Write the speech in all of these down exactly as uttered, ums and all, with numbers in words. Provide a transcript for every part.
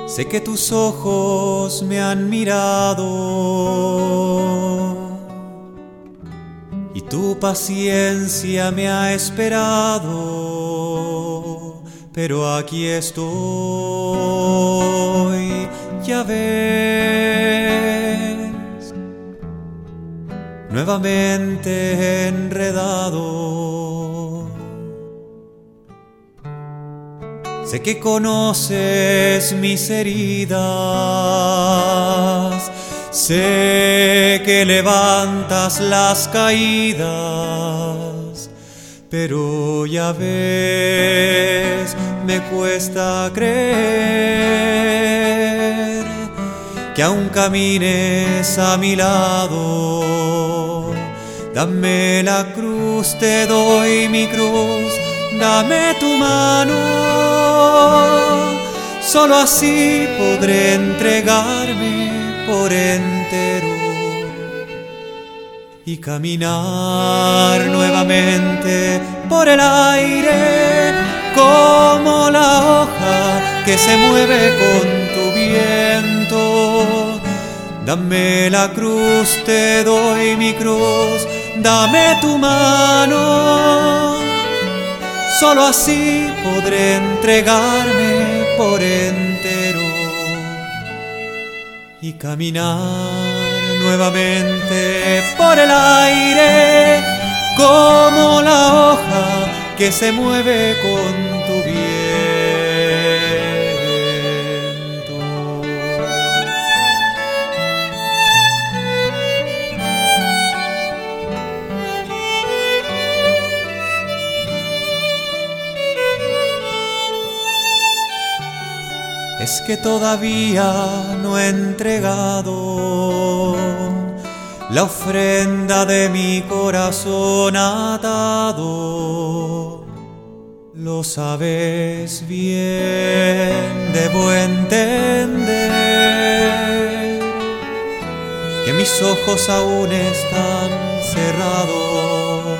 Sé que tus ojos me han mirado y tu paciencia me ha esperado, pero aquí estoy, ya ves, nuevamente enredado. Sé que conoces mis heridas, sé que levantas las caídas, pero ya ves, me cuesta creer que aún camines a mi lado. Dame la cruz, te doy mi cruz, dame tu mano. Solo así podré entregarme por entero y caminar nuevamente por el aire como la hoja que se mueve con tu viento. Dame la cruz, te doy mi cruz, dame tu mano. Solo así podré entregarme por entero y caminar nuevamente por el aire como la hoja que se mueve con tu viento. Es que todavía no he entregado la ofrenda de mi corazón atado. Lo sabes bien, debo entender que mis ojos aún están cerrados.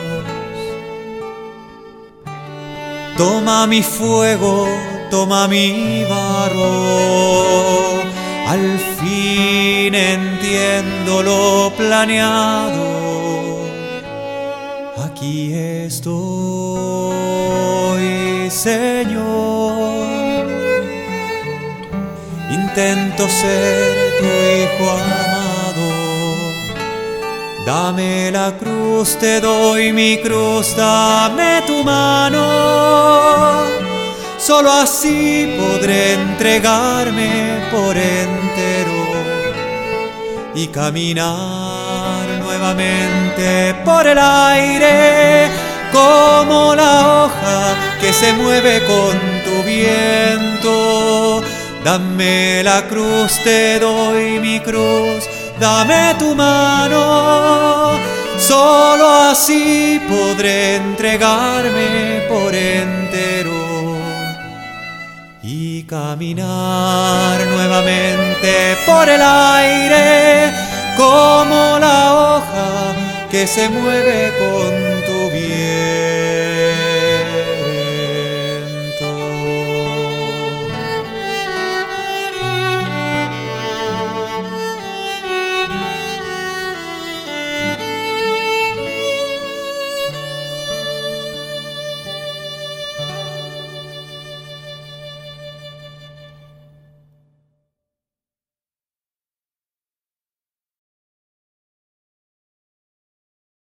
Toma mi fuego, toma mi barro, al fin entiendo lo planeado. Aquí estoy, Señor. Intento ser tu hijo amado. Dame la cruz, te doy mi cruz, dame tu mano. Solo así podré entregarme por entero y caminar nuevamente por el aire como la hoja que se mueve con tu viento. Dame la cruz, te doy mi cruz, dame tu mano. Solo así podré entregarme por entero y caminar nuevamente por el aire como la hoja que se mueve con